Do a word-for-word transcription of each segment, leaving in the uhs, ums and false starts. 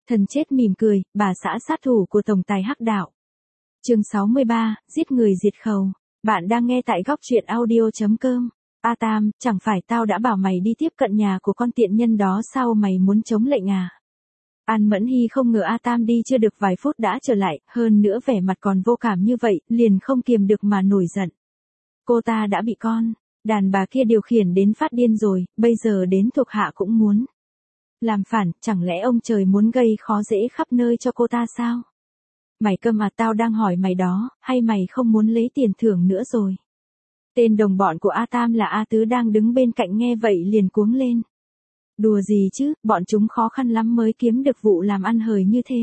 Thần chết mỉm cười, bà xã sát thủ của tổng tài hắc đạo. Chương sáu mươi ba, giết người diệt khẩu. Bạn đang nghe tại góc truyện audio chấm com. A Tam, chẳng phải tao đã bảo mày đi tiếp cận nhà của con tiện nhân đó sao, mày muốn chống lệnh à? An Mẫn Hy không ngờ A Tam đi chưa được vài phút đã trở lại, hơn nữa vẻ mặt còn vô cảm như vậy, liền không kiềm được mà nổi giận. Cô ta đã bị con đàn bà kia điều khiển đến phát điên rồi, bây giờ đến thuộc hạ cũng muốn làm phản, chẳng lẽ ông trời muốn gây khó dễ khắp nơi cho cô ta sao? Mày câm à, tao đang hỏi mày đó, hay mày không muốn lấy tiền thưởng nữa rồi? Tên đồng bọn của A Tam là A Tứ đang đứng bên cạnh nghe vậy liền cuống lên. Đùa gì chứ, bọn chúng khó khăn lắm mới kiếm được vụ làm ăn hời như thế.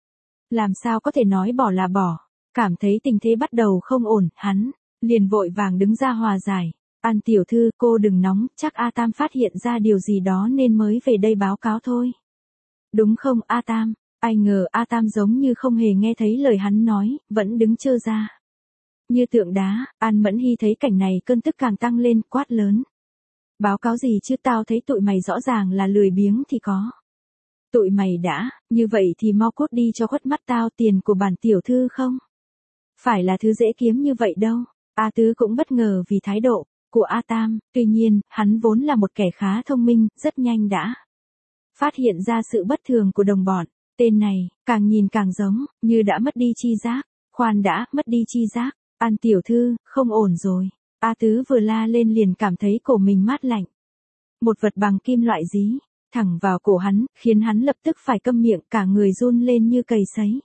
Làm sao có thể nói bỏ là bỏ? Cảm thấy tình thế bắt đầu không ổn, hắn liền vội vàng đứng ra hòa giải. An tiểu thư, cô đừng nóng, chắc A Tam phát hiện ra điều gì đó nên mới về đây báo cáo thôi. Đúng không A Tam? Ai ngờ A Tam giống như không hề nghe thấy lời hắn nói, vẫn đứng trơ ra như tượng đá. An Mẫn Hy thấy cảnh này cơn tức càng tăng lên, quát lớn. Báo cáo gì chứ, tao thấy tụi mày rõ ràng là lười biếng thì có. Tụi mày đã, như vậy thì mau cút đi cho khuất mắt tao, tiền của bản tiểu thư không phải là thứ dễ kiếm như vậy đâu. A Tứ cũng bất ngờ vì thái độ của A Tam, tuy nhiên, hắn vốn là một kẻ khá thông minh, rất nhanh đã phát hiện ra sự bất thường của đồng bọn. Tên này, càng nhìn càng giống, như đã mất đi chi giác. Khoan đã, mất đi chi giác. An tiểu thư, không ổn rồi. A Tứ vừa la lên liền cảm thấy cổ mình mát lạnh. Một vật bằng kim loại dí thẳng vào cổ hắn, khiến hắn lập tức phải câm miệng, cả người run lên như cầy sấy.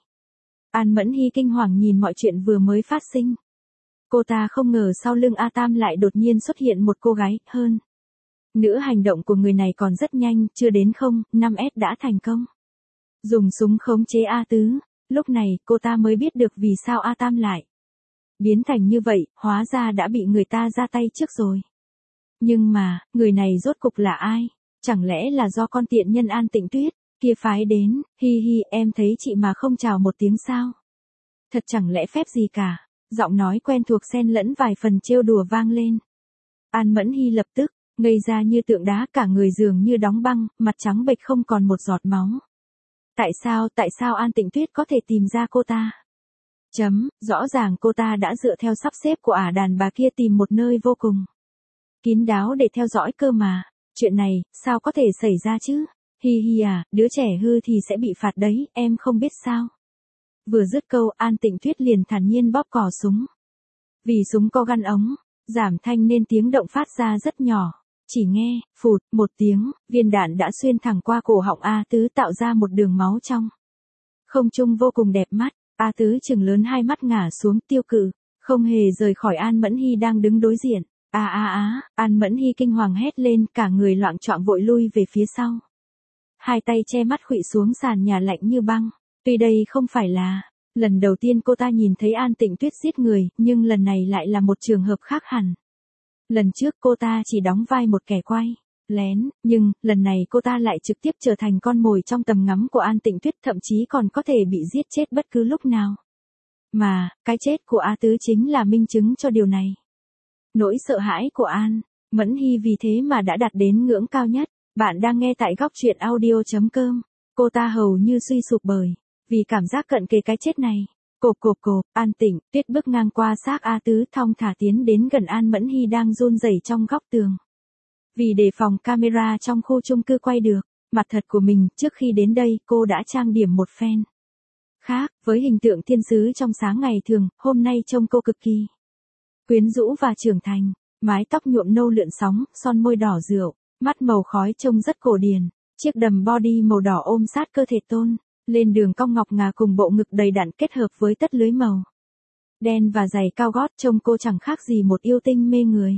An Mẫn Hy kinh hoàng nhìn mọi chuyện vừa mới phát sinh. Cô ta không ngờ sau lưng A Tam lại đột nhiên xuất hiện một cô gái, hơn nữa hành động của người này còn rất nhanh, chưa đến không, năm S đã thành công dùng súng khống chế A Tứ. Lúc này, cô ta mới biết được vì sao A Tam lại biến thành như vậy, hóa ra đã bị người ta ra tay trước rồi. Nhưng mà, người này rốt cục là ai? Chẳng lẽ là do con tiện nhân An Tịnh Tuyết kia phái đến? Hi hi, em thấy chị mà không chào một tiếng sao? Thật chẳng lẽ phép gì cả? Giọng nói quen thuộc xen lẫn vài phần trêu đùa vang lên. An Mẫn Hy lập tức ngây ra như tượng đá, cả người dường như đóng băng, mặt trắng bệch không còn một giọt máu. Tại sao, tại sao An Tịnh Tuyết có thể tìm ra cô ta? Chấm, rõ ràng cô ta đã dựa theo sắp xếp của ả đàn bà kia tìm một nơi vô cùng kín đáo để theo dõi cơ mà. Chuyện này, sao có thể xảy ra chứ? Hi hi à, đứa trẻ hư thì sẽ bị phạt đấy, em không biết sao? Vừa dứt câu, An Tịnh Tuyết liền thản nhiên bóp cò súng. Vì súng có gắn ống giảm thanh nên tiếng động phát ra rất nhỏ. Chỉ nghe, phụt, một tiếng, viên đạn đã xuyên thẳng qua cổ họng A Tứ, tạo ra một đường máu trong không trung vô cùng đẹp mắt. A Tứ trừng lớn hai mắt ngả xuống, tiêu cự, không hề rời khỏi An Mẫn Hy đang đứng đối diện. A a á, An Mẫn Hy kinh hoàng hét lên, cả người loạng choạng vội lui về phía sau. Hai tay che mắt khuỵu xuống sàn nhà lạnh như băng. Tuy đây không phải là lần đầu tiên cô ta nhìn thấy An Tịnh Tuyết giết người, nhưng lần này lại là một trường hợp khác hẳn. Lần trước cô ta chỉ đóng vai một kẻ quay lén, nhưng, lần này cô ta lại trực tiếp trở thành con mồi trong tầm ngắm của An Tịnh Tuyết, thậm chí còn có thể bị giết chết bất cứ lúc nào. Mà, cái chết của A Tứ chính là minh chứng cho điều này. Nỗi sợ hãi của An Mẫn Hy vì thế mà đã đạt đến ngưỡng cao nhất. Bạn đang nghe tại góc truyện audio chấm com. Cô ta hầu như suy sụp bởi vì cảm giác cận kề cái chết này. Cộp cộp cộp, An Tịnh Tuyết bước ngang qua xác A Tứ, thong thả tiến đến gần An Mẫn Hy đang run rẩy trong góc tường. Vì đề phòng camera trong khu chung cư quay được mặt thật của mình, trước khi đến đây, cô đã trang điểm một phen. Khác với hình tượng thiên sứ trong sáng ngày thường, hôm nay trông cô cực kỳ quyến rũ và trưởng thành. Mái tóc nhuộm nâu lượn sóng, son môi đỏ rượu, mắt màu khói trông rất cổ điển. Chiếc đầm body màu đỏ ôm sát cơ thể tôn lên đường cong ngọc ngà cùng bộ ngực đầy đặn kết hợp với tất lưới màu đen và giày cao gót, trông cô chẳng khác gì một yêu tinh mê người.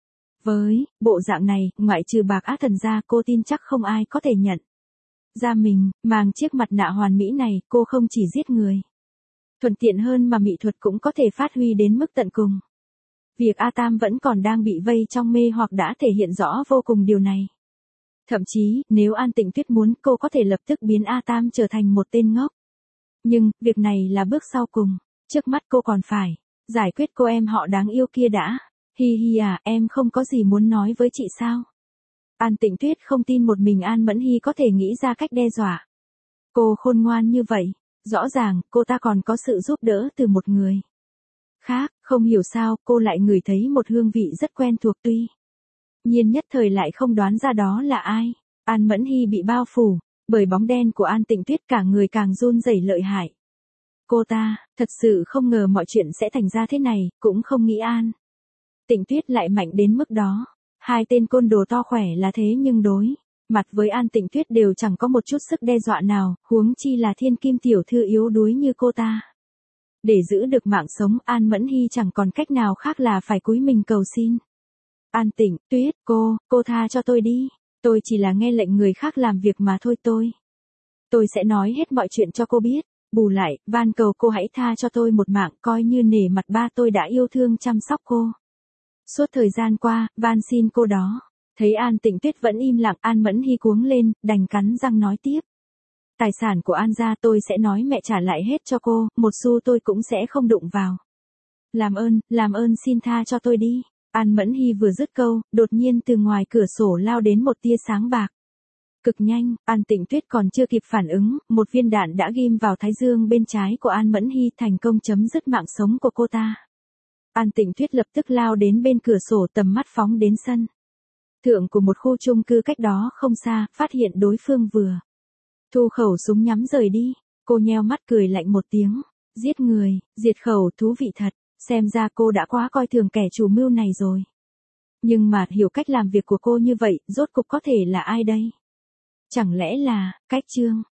Với bộ dạng này, ngoại trừ bạc ác thần ra, cô tin chắc không ai có thể nhận ra mình. Mang chiếc mặt nạ hoàn mỹ này, cô không chỉ giết người thuận tiện hơn mà mỹ thuật cũng có thể phát huy đến mức tận cùng. Việc A Tam vẫn còn đang bị vây trong mê hoặc đã thể hiện rõ vô cùng điều này. Thậm chí, nếu An Tịnh Tuyết muốn, cô có thể lập tức biến A Tam trở thành một tên ngốc. Nhưng, việc này là bước sau cùng. Trước mắt cô còn phải giải quyết cô em họ đáng yêu kia đã. Hi hi à, em không có gì muốn nói với chị sao? An Tịnh Tuyết không tin một mình An Mẫn Hy có thể nghĩ ra cách đe dọa Cô khôn ngoan như vậy, rõ ràng cô ta còn có sự giúp đỡ từ một người khác, không hiểu sao cô lại ngửi thấy một hương vị rất quen thuộc tuy nhiên nhất thời lại không đoán ra đó là ai. An Mẫn Hy bị bao phủ bởi bóng đen của An Tịnh Tuyết, cả người càng run rẩy lợi hại. Cô ta thật sự không ngờ mọi chuyện sẽ thành ra thế này, cũng không nghĩ An Tịnh Tuyết lại mạnh đến mức đó. Hai tên côn đồ to khỏe là thế nhưng đối mặt với An Tịnh Tuyết đều chẳng có một chút sức đe dọa nào, huống chi là thiên kim tiểu thư yếu đuối như cô ta. Để giữ được mạng sống, An Mẫn Hy chẳng còn cách nào khác là phải cúi mình cầu xin. An Tịnh Tuyết, cô, cô tha cho tôi đi. Tôi chỉ là nghe lệnh người khác làm việc mà thôi tôi. Tôi sẽ nói hết mọi chuyện cho cô biết. Bù lại, van cầu cô hãy tha cho tôi một mạng, coi như nể mặt ba tôi đã yêu thương chăm sóc cô. Suốt thời gian qua, van xin cô đó. Thấy An Tịnh Tuyết vẫn im lặng, An Mẫn Hy cuống lên, đành cắn răng nói tiếp. Tài sản của An gia tôi sẽ nói mẹ trả lại hết cho cô, một xu tôi cũng sẽ không đụng vào. Làm ơn, làm ơn xin tha cho tôi đi. An Mẫn Hy vừa dứt câu, đột nhiên từ ngoài cửa sổ lao đến một tia sáng bạc. Cực nhanh, An Tịnh Tuyết còn chưa kịp phản ứng, một viên đạn đã ghim vào thái dương bên trái của An Mẫn Hy, thành công chấm dứt mạng sống của cô ta. An Tịnh Tuyết lập tức lao đến bên cửa sổ, tầm mắt phóng đến sân thượng của một khu chung cư cách đó không xa, phát hiện đối phương vừa thu khẩu súng nhắm rời đi. Cô nheo mắt cười lạnh một tiếng. Giết người, diệt khẩu, thú vị thật. Xem ra cô đã quá coi thường kẻ chủ mưu này rồi. Nhưng mà hiểu cách làm việc của cô như vậy, rốt cục có thể là ai đây? Chẳng lẽ là, cách Trương?